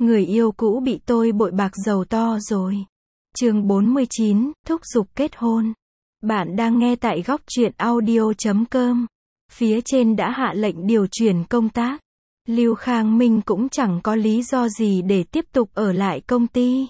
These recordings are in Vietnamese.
Người yêu cũ bị tôi bội bạc giàu to rồi. Chương 49, thúc giục kết hôn. Bạn đang nghe tại góc truyện audio.com. Phía trên đã hạ lệnh điều chuyển công tác. Lưu Khang Minh cũng chẳng có lý do gì để tiếp tục ở lại công ty.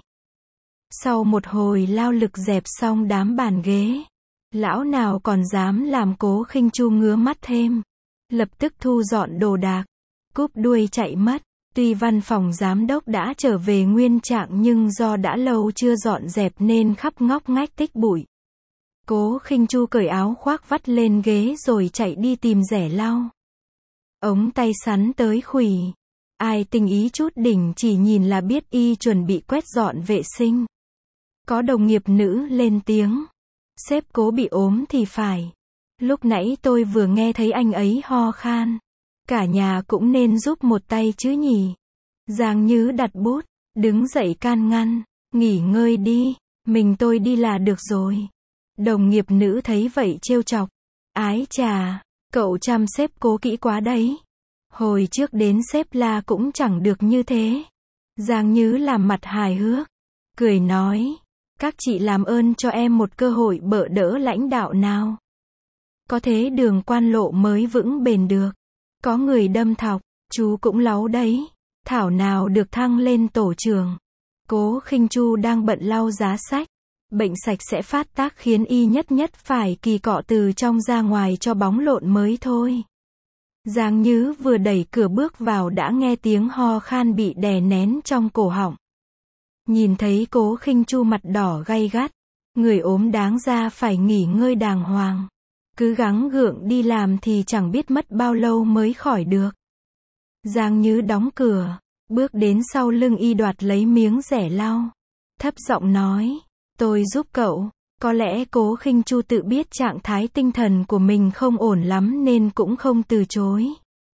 Sau một hồi lao lực dẹp xong đám bàn ghế, lão nào còn dám làm Cố Khinh Chu ngứa mắt thêm. Lập tức thu dọn đồ đạc, cúp đuôi chạy mất. Tuy văn phòng giám đốc đã trở về nguyên trạng nhưng do đã lâu chưa dọn dẹp nên khắp ngóc ngách tích bụi. Cố Khinh Chu cởi áo khoác vắt lên ghế rồi chạy đi tìm rẻ lau. Ống tay sắn tới khuỷu. Ai tinh ý chút đỉnh chỉ nhìn là biết y chuẩn bị quét dọn vệ sinh. Có đồng nghiệp nữ lên tiếng. Sếp Cố bị ốm thì phải. Lúc nãy tôi vừa nghe thấy anh ấy ho khan. Cả nhà cũng nên giúp một tay chứ nhỉ. Giang Như đặt bút, đứng dậy can ngăn. Nghỉ ngơi đi, mình tôi đi là được rồi. Đồng nghiệp nữ thấy vậy trêu chọc. Ái chà, cậu chăm sếp Cố kỹ quá đấy. Hồi trước đến sếp La cũng chẳng được như thế. Giang Như làm mặt hài hước, cười nói. Các chị làm ơn cho em một cơ hội bợ đỡ lãnh đạo nào. Có thế đường quan lộ mới vững bền được. Có người đâm thọc, chú cũng láu đấy. Thảo nào được thăng lên tổ trưởng. Cố Khinh Chu đang bận lau giá sách. Bệnh sạch sẽ phát tác khiến y nhất phải kỳ cọ từ trong ra ngoài cho bóng lộn mới thôi. Giang Như vừa đẩy cửa bước vào đã nghe tiếng ho khan bị đè nén trong cổ họng. Nhìn thấy Cố Khinh Chu mặt đỏ gay gắt. Người ốm đáng ra phải nghỉ ngơi đàng hoàng. Cứ gắng gượng đi làm thì chẳng biết mất bao lâu mới khỏi được. Giang Như đóng cửa, bước đến sau lưng y đoạt lấy miếng rẻ lau. Thấp giọng nói, tôi giúp cậu. Có lẽ Cố Khinh Chu tự biết trạng thái tinh thần của mình không ổn lắm nên cũng không từ chối.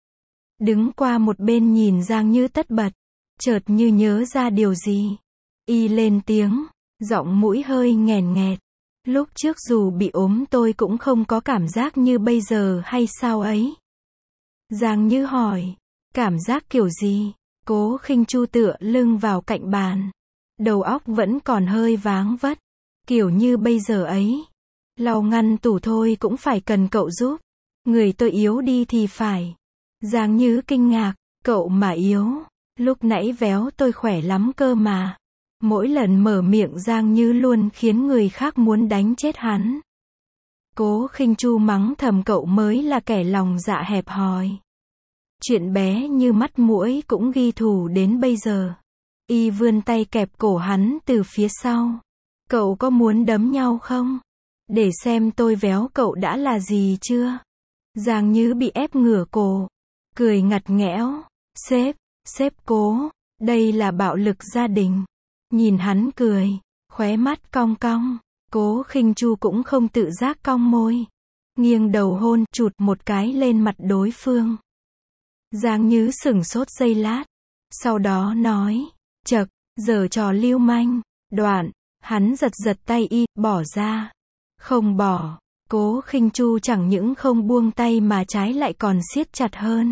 Đứng qua một bên nhìn Giang Như tất bật, chợt như nhớ ra điều gì. Y lên tiếng, giọng mũi hơi nghèn nghẹt. Lúc trước dù bị ốm tôi cũng không có cảm giác như bây giờ hay sao ấy. Giang Như hỏi, cảm giác kiểu gì? Cố Khinh Chu tựa lưng vào cạnh bàn. Đầu óc vẫn còn hơi váng vất. Kiểu như bây giờ ấy. Lau ngăn tủ thôi cũng phải cần cậu giúp. Người tôi yếu đi thì phải. Giang Như kinh ngạc, cậu mà yếu. Lúc nãy véo tôi khỏe lắm cơ mà. Mỗi lần mở miệng Giang Như luôn khiến người khác muốn đánh chết hắn. Cố Khinh Chu mắng thầm cậu mới là kẻ lòng dạ hẹp hòi. Chuyện bé như mắt muỗi cũng ghi thù đến bây giờ. Y vươn tay kẹp cổ hắn từ phía sau. Cậu có muốn đấm nhau không? Để xem tôi véo cậu đã là gì chưa? Giang Như bị ép ngửa cổ. Cười ngặt nghẽo. Sếp Cố, đây là bạo lực gia đình. Nhìn hắn cười, khóe mắt cong cong. Cố Khinh Chu cũng không tự giác cong môi. Nghiêng đầu hôn chụt một cái lên mặt đối phương. Giang Như sửng sốt giây lát. Sau đó nói, chậc, giở trò lưu manh. Đoạn, hắn giật tay y, bỏ ra. Không bỏ. Cố Khinh Chu chẳng những không buông tay mà trái lại còn siết chặt hơn.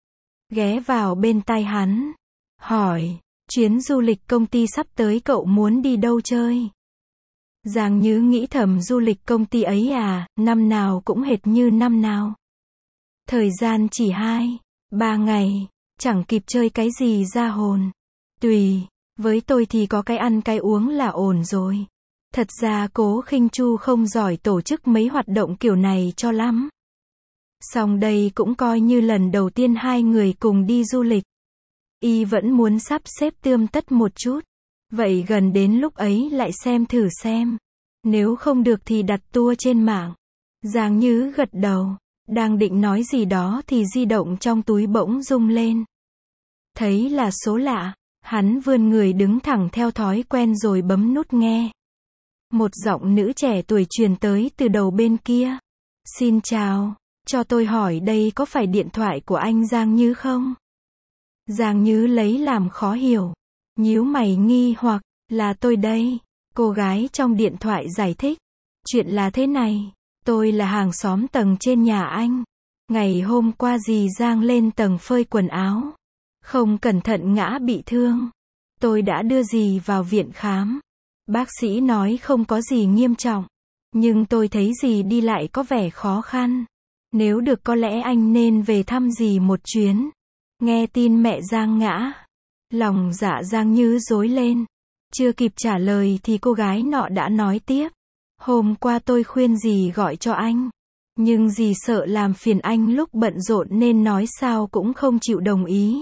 Ghé vào bên tai hắn. Hỏi, chuyến du lịch công ty sắp tới cậu muốn đi đâu chơi? Giang Như nghĩ thầm du lịch công ty ấy à, năm nào cũng hệt như năm nào. Thời gian chỉ 2-3 ngày, chẳng kịp chơi cái gì ra hồn. Tùy, với tôi thì có cái ăn cái uống là ổn rồi. Thật ra Cố Khinh Chu không giỏi tổ chức mấy hoạt động kiểu này cho lắm. Song đây cũng coi như lần đầu tiên hai người cùng đi du lịch. Y vẫn muốn sắp xếp tươm tất một chút. Vậy gần đến lúc ấy lại xem thử xem. Nếu không được thì đặt tour trên mạng. Giang Như gật đầu. Đang định nói gì đó thì di động trong túi bỗng rung lên. Thấy là số lạ. Hắn vươn người đứng thẳng theo thói quen rồi bấm nút nghe. Một giọng nữ trẻ tuổi truyền tới từ đầu bên kia. Xin chào, cho tôi hỏi đây có phải điện thoại của anh Giang Như không? Giang Như lấy làm khó hiểu. Nhíu mày nghi hoặc, là tôi đây. Cô gái trong điện thoại giải thích. Chuyện là thế này, tôi là hàng xóm tầng trên nhà anh. Ngày hôm qua dì Giang lên tầng phơi quần áo. Không cẩn thận ngã bị thương. Tôi đã đưa dì vào viện khám. Bác sĩ nói không có gì nghiêm trọng. Nhưng tôi thấy dì đi lại có vẻ khó khăn. Nếu được có lẽ anh nên về thăm dì một chuyến. Nghe tin mẹ Giang ngã. Lòng dạ Giang Như rối lên. Chưa kịp trả lời thì cô gái nọ đã nói tiếp. Hôm qua tôi khuyên dì gọi cho anh. Nhưng dì sợ làm phiền anh lúc bận rộn nên nói sao cũng không chịu đồng ý.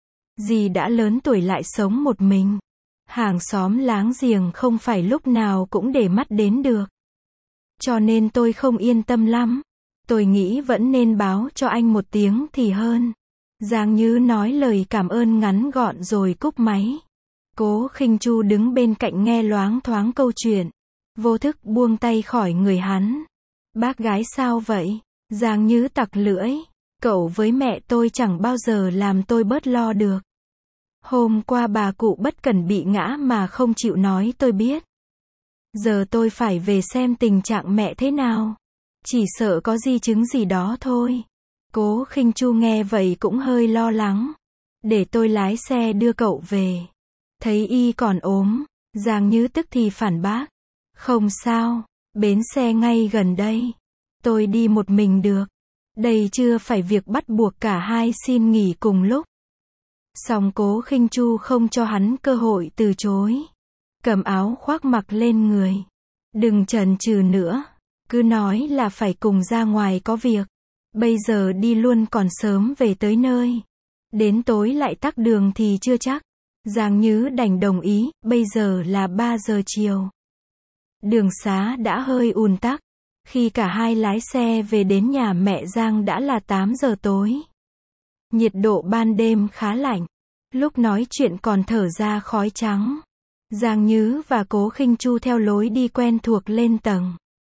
Dì đã lớn tuổi lại sống một mình. Hàng xóm láng giềng không phải lúc nào cũng để mắt đến được. Cho nên tôi không yên tâm lắm. Tôi nghĩ vẫn nên báo cho anh một tiếng thì hơn. Giang Như nói lời cảm ơn ngắn gọn rồi cúp máy. Cố Khinh Chu đứng bên cạnh nghe loáng thoáng câu chuyện. Vô thức buông tay khỏi người hắn. Bác gái sao vậy? Giang Như tặc lưỡi. Cậu với mẹ tôi chẳng bao giờ làm tôi bớt lo được. Hôm qua bà cụ bất cẩn bị ngã mà không chịu nói tôi biết. Giờ tôi phải về xem tình trạng mẹ thế nào. Chỉ sợ có di chứng gì đó thôi. Cố Khinh Chu nghe vậy cũng hơi lo lắng. Để tôi lái xe đưa cậu về. Thấy y còn ốm, Giang Như tức thì phản bác. Không sao, bến xe ngay gần đây. Tôi đi một mình được. Đây chưa phải việc bắt buộc cả hai xin nghỉ cùng lúc. Song Cố Khinh Chu không cho hắn cơ hội từ chối. Cầm áo khoác mặc lên người. Đừng chần chừ nữa. Cứ nói là phải cùng ra ngoài có việc. Bây giờ đi luôn còn sớm về tới nơi. Đến tối lại tắc đường thì chưa chắc. Giang Như đành đồng ý, bây giờ là 3 giờ chiều. Đường xá đã hơi ùn tắc. Khi cả hai lái xe về đến nhà mẹ Giang đã là 8 giờ tối. Nhiệt độ ban đêm khá lạnh. Lúc nói chuyện còn thở ra khói trắng. Giang Như và Cố Khinh Chu theo lối đi quen thuộc lên tầng.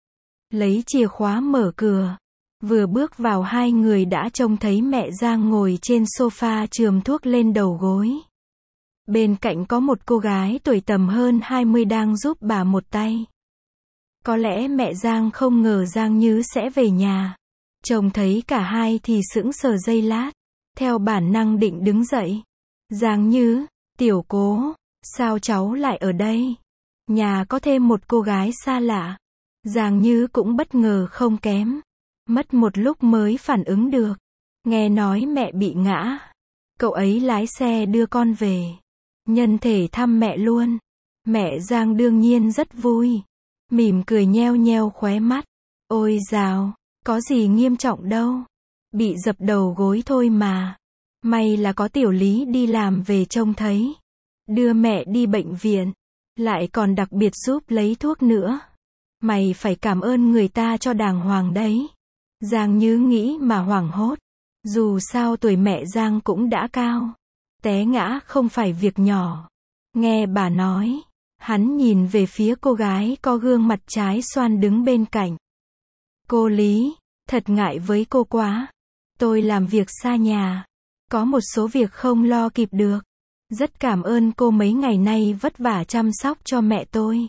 Lấy chìa khóa mở cửa. Vừa bước vào hai người đã trông thấy mẹ Giang ngồi trên sofa chườm thuốc lên đầu gối. Bên cạnh có một cô gái tuổi tầm hơn 20 đang giúp bà một tay. Có lẽ mẹ Giang không ngờ Giang Như sẽ về nhà. Trông thấy cả hai thì sững sờ giây lát. Theo bản năng định đứng dậy. Giang Như, Tiểu Cố, sao cháu lại ở đây? Nhà có thêm một cô gái xa lạ. Giang Như cũng bất ngờ không kém. Mất một lúc mới phản ứng được. Nghe nói mẹ bị ngã. Cậu ấy lái xe đưa con về. Nhân thể thăm mẹ luôn. Mẹ Giang đương nhiên rất vui. Mỉm cười nheo nheo khóe mắt. Ôi dào, có gì nghiêm trọng đâu. Bị dập đầu gối thôi mà. May là có Tiểu Lý đi làm về trông thấy. Đưa mẹ đi bệnh viện. Lại còn đặc biệt giúp lấy thuốc nữa. Mày phải cảm ơn người ta cho đàng hoàng đấy. Giang Như nghĩ mà hoảng hốt. Dù sao tuổi mẹ Giang cũng đã cao. Té ngã không phải việc nhỏ. Nghe bà nói. Hắn nhìn về phía cô gái có gương mặt trái xoan đứng bên cạnh. Cô Lý, thật ngại với cô quá. Tôi làm việc xa nhà. Có một số việc không lo kịp được. Rất cảm ơn cô mấy ngày nay vất vả chăm sóc cho mẹ tôi.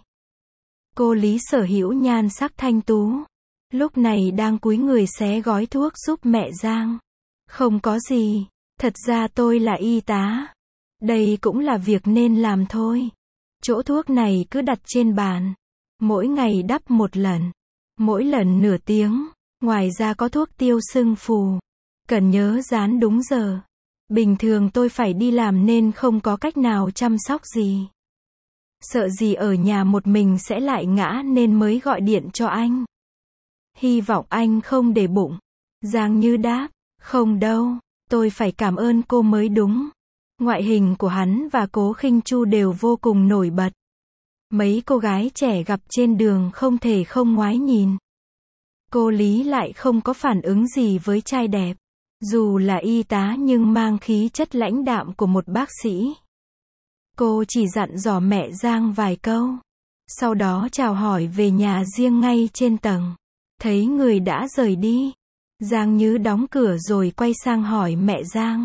Cô Lý sở hữu nhan sắc thanh tú. Lúc này đang cúi người xé gói thuốc giúp mẹ Giang. Không có gì. Thật ra tôi là y tá. Đây cũng là việc nên làm thôi. Chỗ thuốc này cứ đặt trên bàn. Mỗi ngày đắp một lần. Mỗi lần nửa tiếng. Ngoài ra có thuốc tiêu sưng phù. Cần nhớ dán đúng giờ. Bình thường tôi phải đi làm nên không có cách nào chăm sóc gì. Sợ gì ở nhà một mình sẽ lại ngã nên mới gọi điện cho anh. Hy vọng anh không để bụng. Giang Như đáp. Không đâu, tôi phải cảm ơn cô mới đúng. Ngoại hình của hắn và Cố Khinh Chu đều vô cùng nổi bật. Mấy cô gái trẻ gặp trên đường không thể không ngoái nhìn. Cô Lý lại không có phản ứng gì với trai đẹp. Dù là y tá nhưng mang khí chất lãnh đạm của một bác sĩ. Cô chỉ dặn dò mẹ Giang vài câu. Sau đó chào hỏi về nhà riêng ngay trên tầng. Thấy người đã rời đi. Giang Như đóng cửa rồi quay sang hỏi mẹ Giang.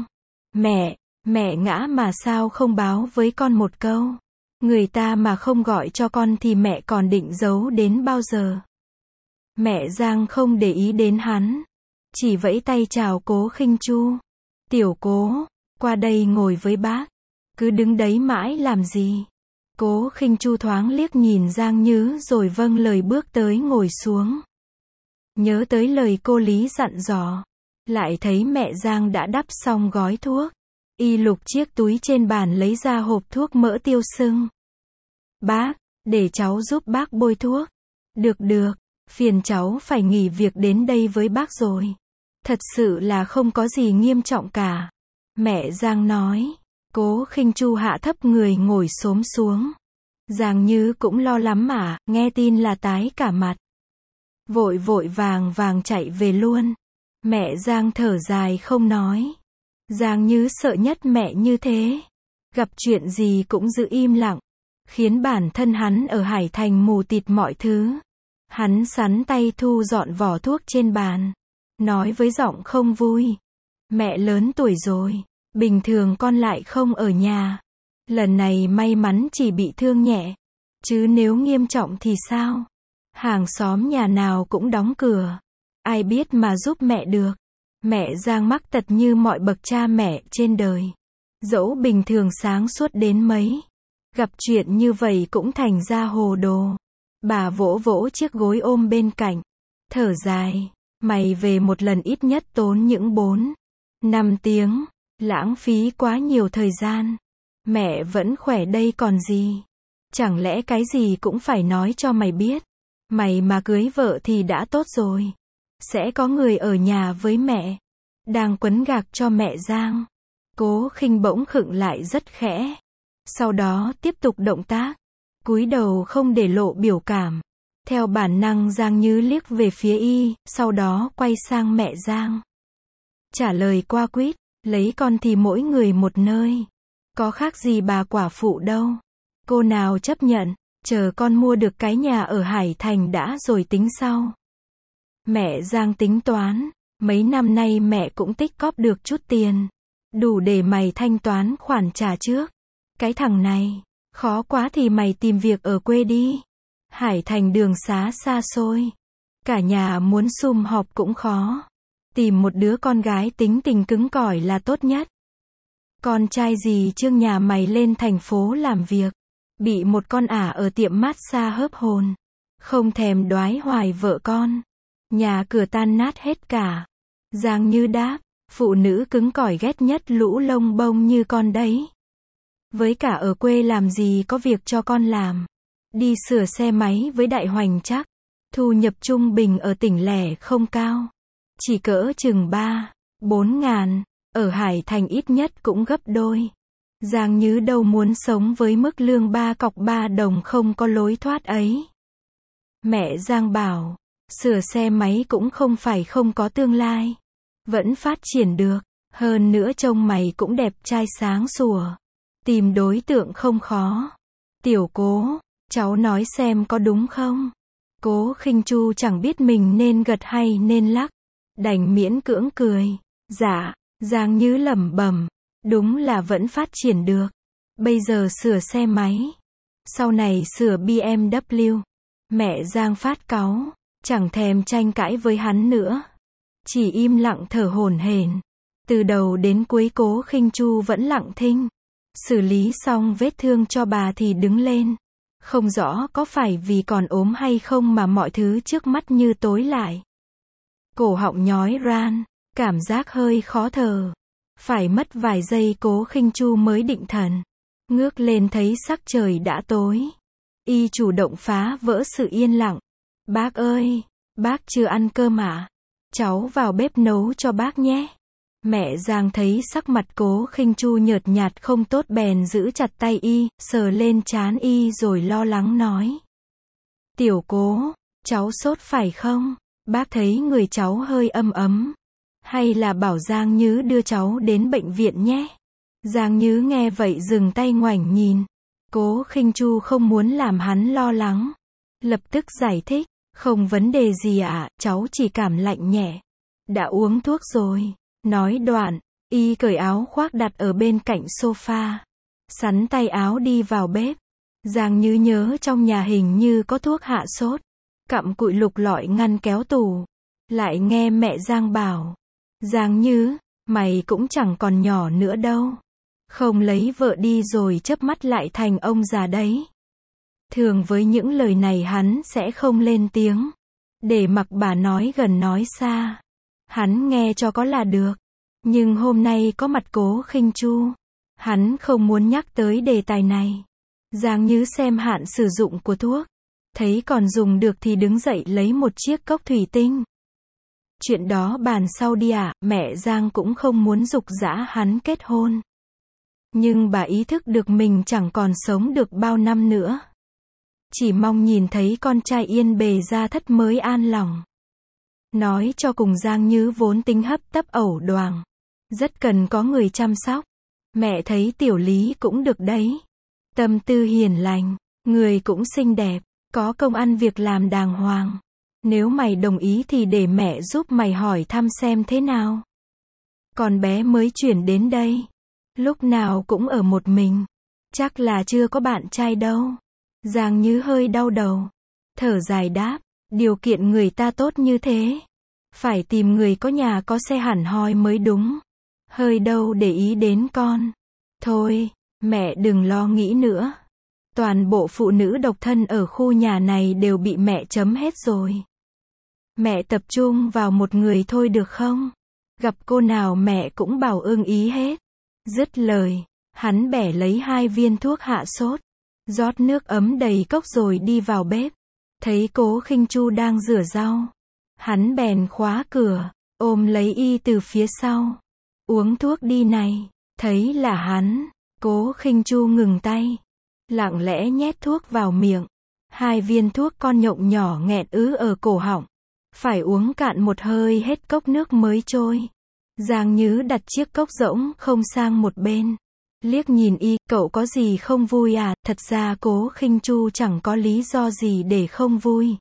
Mẹ ngã mà sao không báo với con một câu? Người ta mà không gọi cho con thì mẹ còn định giấu đến bao giờ? Mẹ Giang không để ý đến hắn. Chỉ vẫy tay chào Cố Khinh Chu. Tiểu Cố, qua đây ngồi với bác. Cứ đứng đấy mãi làm gì? Cố Khinh Chu thoáng liếc nhìn Giang Nhứ rồi vâng lời bước tới ngồi xuống. Nhớ tới lời cô Lý dặn dò. Lại thấy mẹ Giang đã đắp xong gói thuốc. Y lục chiếc túi trên bàn lấy ra hộp thuốc mỡ tiêu sưng. Bác, để cháu giúp bác bôi thuốc. Được, phiền cháu phải nghỉ việc đến đây với bác rồi. Thật sự là không có gì nghiêm trọng cả. Mẹ Giang nói. Cố Khinh Chu hạ thấp người ngồi xổm xuống. Giang Như cũng lo lắm mà, nghe tin là tái cả mặt. Vội vàng chạy về luôn. Mẹ Giang thở dài không nói. Giang Như sợ nhất mẹ như thế. Gặp chuyện gì cũng giữ im lặng. Khiến bản thân hắn ở Hải Thành mù tịt mọi thứ. Hắn sắn tay thu dọn vỏ thuốc trên bàn. Nói với giọng không vui. Mẹ lớn tuổi rồi. Bình thường con lại không ở nhà. Lần này may mắn chỉ bị thương nhẹ. Chứ nếu nghiêm trọng thì sao? Hàng xóm nhà nào cũng đóng cửa. Ai biết mà giúp mẹ được. Mẹ Giang mắc tật như mọi bậc cha mẹ trên đời. Dẫu bình thường sáng suốt đến mấy. Gặp chuyện như vậy cũng thành ra hồ đồ. Bà vỗ vỗ chiếc gối ôm bên cạnh. Thở dài. Mày về một lần ít nhất tốn những 4-5 tiếng. Lãng phí quá nhiều thời gian. Mẹ vẫn khỏe đây còn gì. Chẳng lẽ cái gì cũng phải nói cho mày biết. Mày mà cưới vợ thì đã tốt rồi. Sẽ có người ở nhà với mẹ. Đang quấn gạc cho mẹ Giang. Cố Khinh bỗng khựng lại rất khẽ. Sau đó tiếp tục động tác. Cúi đầu không để lộ biểu cảm. Theo bản năng Giang Như liếc về phía y, sau đó quay sang mẹ Giang. Trả lời qua quýt, lấy con thì mỗi người một nơi. Có khác gì bà quả phụ đâu. Cô nào chấp nhận, chờ con mua được cái nhà ở Hải Thành đã rồi tính sau. Mẹ Giang tính toán, mấy năm nay mẹ cũng tích cóp được chút tiền. Đủ để mày thanh toán khoản trả trước. Cái thằng này, khó quá thì mày tìm việc ở quê đi. Hải Thành đường xá xa xôi. Cả nhà muốn sum họp cũng khó. Tìm một đứa con gái tính tình cứng cỏi là tốt nhất. Con trai gì trương nhà mày lên thành phố làm việc. Bị một con ả ở tiệm massage hớp hồn. Không thèm đoái hoài vợ con. Nhà cửa tan nát hết cả. Giang Như đáp, phụ nữ cứng cỏi ghét nhất lũ lông bông như con đấy. Với cả ở quê làm gì có việc cho con làm. Đi sửa xe máy với Đại Hoành chắc. Thu nhập trung bình ở tỉnh lẻ không cao. Chỉ cỡ chừng 3-4 ngàn. Ở Hải Thành ít nhất cũng gấp đôi. Giang Như đâu muốn sống với mức lương 3 cọc 3 đồng không có lối thoát ấy. Mẹ Giang bảo, sửa xe máy cũng không phải không có tương lai. Vẫn phát triển được. Hơn nữa trông mày cũng đẹp trai sáng sủa. Tìm đối tượng không khó. Tiểu Cố, cháu nói xem có đúng không? Cố Khinh Chu chẳng biết mình nên gật hay nên lắc. Đành miễn cưỡng cười. Dạ, Giang Như lẩm bẩm. Đúng là vẫn phát triển được. Bây giờ sửa xe máy. Sau này sửa BMW. Mẹ Giang phát cáu. Chẳng thèm tranh cãi với hắn nữa. Chỉ im lặng thở hổn hển. Từ đầu đến cuối Cố Khinh Chu vẫn lặng thinh. Xử lý xong vết thương cho bà thì đứng lên. Không rõ có phải vì còn ốm hay không mà mọi thứ trước mắt như tối lại. Cổ họng nhói ran. Cảm giác hơi khó thở. Phải mất vài giây Cố Khinh Chu mới định thần. Ngước lên thấy sắc trời đã tối. Y chủ động phá vỡ sự yên lặng. Bác ơi, bác chưa ăn cơm à? Cháu vào bếp nấu cho bác nhé. Mẹ Giang thấy sắc mặt Cố Khinh Chu nhợt nhạt không tốt bèn giữ chặt tay y, sờ lên trán y rồi lo lắng nói. Tiểu Cố, cháu sốt phải không? Bác thấy người cháu hơi âm ấm. Hay là bảo Giang Như đưa cháu đến bệnh viện nhé. Giang Như nghe vậy dừng tay ngoảnh nhìn. Cố Khinh Chu không muốn làm hắn lo lắng. Lập tức giải thích. Không vấn đề gì ạ, cháu chỉ cảm lạnh nhẹ. Đã uống thuốc rồi. Nói đoạn, y cởi áo khoác đặt ở bên cạnh sofa. Sắn tay áo đi vào bếp. Giang Như nhớ trong nhà hình như có thuốc hạ sốt. Cặm cụi lục lọi ngăn kéo tủ. Lại nghe mẹ Giang bảo. Giang Như, mày cũng chẳng còn nhỏ nữa đâu. Không lấy vợ đi rồi chớp mắt lại thành ông già đấy. Thường với những lời này hắn sẽ không lên tiếng. Để mặc bà nói gần nói xa. Hắn nghe cho có là được. Nhưng hôm nay có mặt Cố Khinh Chu. Hắn không muốn nhắc tới đề tài này. Giang Như xem hạn sử dụng của thuốc. Thấy còn dùng được thì đứng dậy lấy một chiếc cốc thủy tinh. Chuyện đó bàn sau đi ạ, mẹ Giang cũng không muốn giục giã hắn kết hôn. Nhưng bà ý thức được mình chẳng còn sống được bao năm nữa. Chỉ mong nhìn thấy con trai yên bề gia thất mới an lòng. Nói cho cùng Giang Như vốn tính hấp tấp ẩu đoàng. Rất cần có người chăm sóc. Mẹ thấy Tiểu Lý cũng được đấy. Tâm tư hiền lành, người cũng xinh đẹp, có công ăn việc làm đàng hoàng. Nếu mày đồng ý thì để mẹ giúp mày hỏi thăm xem thế nào. Con bé mới chuyển đến đây. Lúc nào cũng ở một mình. Chắc là chưa có bạn trai đâu. Giang Như hơi đau đầu. Thở dài đáp. Điều kiện người ta tốt như thế. Phải tìm người có nhà có xe hẳn hoi mới đúng. Hơi đâu để ý đến con. Thôi, mẹ đừng lo nghĩ nữa. Toàn bộ phụ nữ độc thân ở khu nhà này đều bị mẹ chấm hết rồi. Mẹ tập trung vào một người thôi được không? Gặp cô nào mẹ cũng bảo ưng ý hết. Dứt lời, hắn bẻ lấy 2 viên thuốc hạ sốt. Rót nước ấm đầy cốc rồi đi vào bếp. Thấy Cố Khinh Chu đang rửa rau. Hắn bèn khóa cửa, ôm lấy y từ phía sau. Uống thuốc đi này. Thấy là hắn, Cố Khinh Chu ngừng tay. Lặng lẽ nhét thuốc vào miệng. 2 viên thuốc con nhộng nhỏ nghẹn ứ ở cổ họng. Phải uống cạn một hơi hết cốc nước mới trôi. Giang Như đặt chiếc cốc rỗng không sang một bên. Liếc nhìn y, cậu có gì không vui à? Thật ra Cố Khinh Chu chẳng có lý do gì để không vui.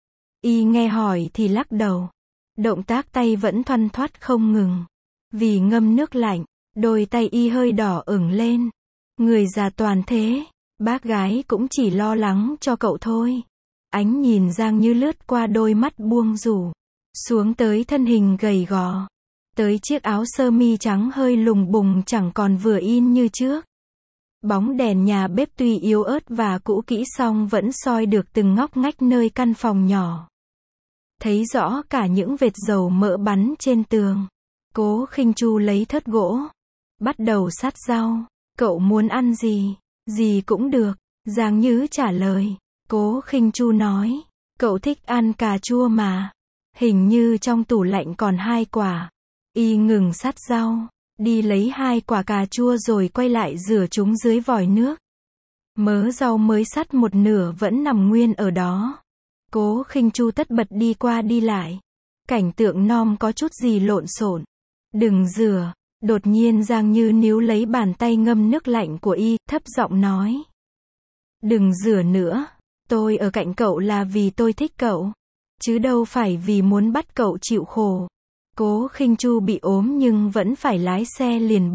Y nghe hỏi thì lắc đầu. Động tác tay vẫn thoăn thoắt không ngừng. Vì ngâm nước lạnh, đôi tay y hơi đỏ ửng lên. Người già toàn thế, bác gái cũng chỉ lo lắng cho cậu thôi. Ánh nhìn Giang Như lướt qua đôi mắt buông rủ, xuống tới thân hình gầy gò, tới chiếc áo sơ mi trắng hơi lùng bùng chẳng còn vừa in như trước. Bóng đèn nhà bếp tuy yếu ớt và cũ kỹ song vẫn soi được từng ngóc ngách nơi căn phòng nhỏ. Thấy rõ cả những vệt dầu mỡ bắn trên tường. Cố Khinh Chu lấy thớt gỗ, bắt đầu sát rau. Cậu muốn ăn gì? Gì cũng được. Giang Như trả lời. Cố Khinh Chu nói. Cậu thích ăn cà chua mà. Hình như trong tủ lạnh còn 2 quả. Y ngừng sát rau, đi lấy 2 quả cà chua rồi quay lại rửa chúng dưới vòi nước. Mớ rau mới sắt một nửa vẫn nằm nguyên ở đó. Cố Khinh Chu tất bật đi qua đi lại. Cảnh tượng nom có chút gì lộn xộn. Đừng rửa. Đột nhiên Giang Như níu lấy bàn tay ngâm nước lạnh của y, thấp giọng nói. Đừng rửa nữa. Tôi ở cạnh cậu là vì tôi thích cậu. Chứ đâu phải vì muốn bắt cậu chịu khổ. Cố Khinh Chu bị ốm nhưng vẫn phải lái xe liền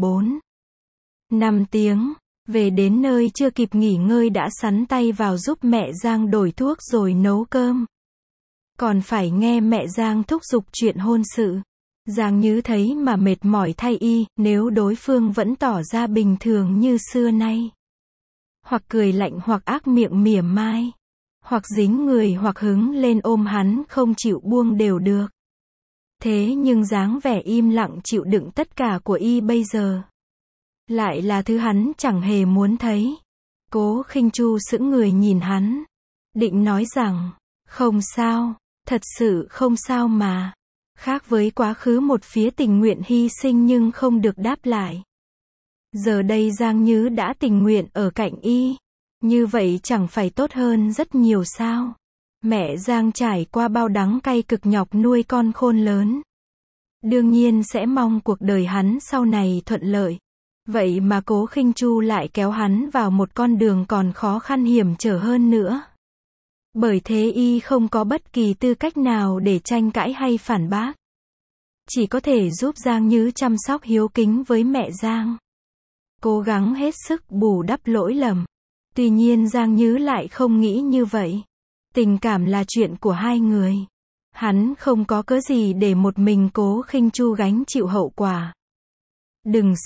4-5 tiếng. Về đến nơi chưa kịp nghỉ ngơi đã sắn tay vào giúp mẹ Giang đổi thuốc rồi nấu cơm. Còn phải nghe mẹ Giang thúc giục chuyện hôn sự. Giang Như thấy mà mệt mỏi thay y, nếu đối phương vẫn tỏ ra bình thường như xưa nay. Hoặc cười lạnh hoặc ác miệng mỉa mai. Hoặc dính người hoặc hứng lên ôm hắn không chịu buông đều được. Thế nhưng dáng vẻ im lặng chịu đựng tất cả của y bây giờ lại là thứ hắn chẳng hề muốn thấy. Cố Khinh Chu sững người nhìn hắn. Định nói rằng, không sao, thật sự không sao mà. Khác với quá khứ một phía tình nguyện hy sinh nhưng không được đáp lại. Giờ đây Giang Như đã tình nguyện ở cạnh y. Như vậy chẳng phải tốt hơn rất nhiều sao? Mẹ Giang trải qua bao đắng cay cực nhọc nuôi con khôn lớn. Đương nhiên sẽ mong cuộc đời hắn sau này thuận lợi. Vậy mà Cố Khinh Chu lại kéo hắn vào một con đường còn khó khăn hiểm trở hơn nữa. Bởi thế y không có bất kỳ tư cách nào để tranh cãi hay phản bác. Chỉ có thể giúp Giang Như chăm sóc hiếu kính với mẹ Giang. Cố gắng hết sức bù đắp lỗi lầm. Tuy nhiên Giang Như lại không nghĩ như vậy. Tình cảm là chuyện của 2 người. Hắn không có cớ gì để một mình Cố Khinh Chu gánh chịu hậu quả. Đừng sợ,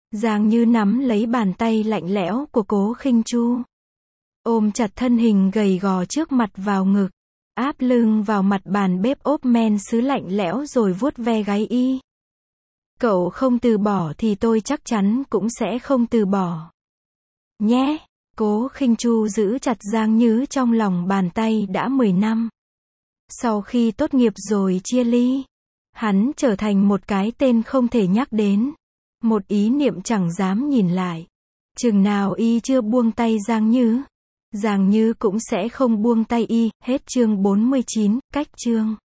Giang Như nắm lấy bàn tay lạnh lẽo của Cố Khinh Chu. Ôm chặt thân hình gầy gò trước mặt vào ngực. Áp lưng vào mặt bàn bếp ốp men sứ lạnh lẽo rồi vuốt ve gáy y. Cậu không từ bỏ thì tôi chắc chắn cũng sẽ không từ bỏ. Nhé. Cố Khinh Chu giữ chặt Giang Như trong lòng bàn tay đã 10 năm. Sau khi tốt nghiệp rồi chia ly, hắn trở thành một cái tên không thể nhắc đến. Một ý niệm chẳng dám nhìn lại. Chừng nào y chưa buông tay Giang Như cũng sẽ không buông tay y. Hết chương 49, cách chương.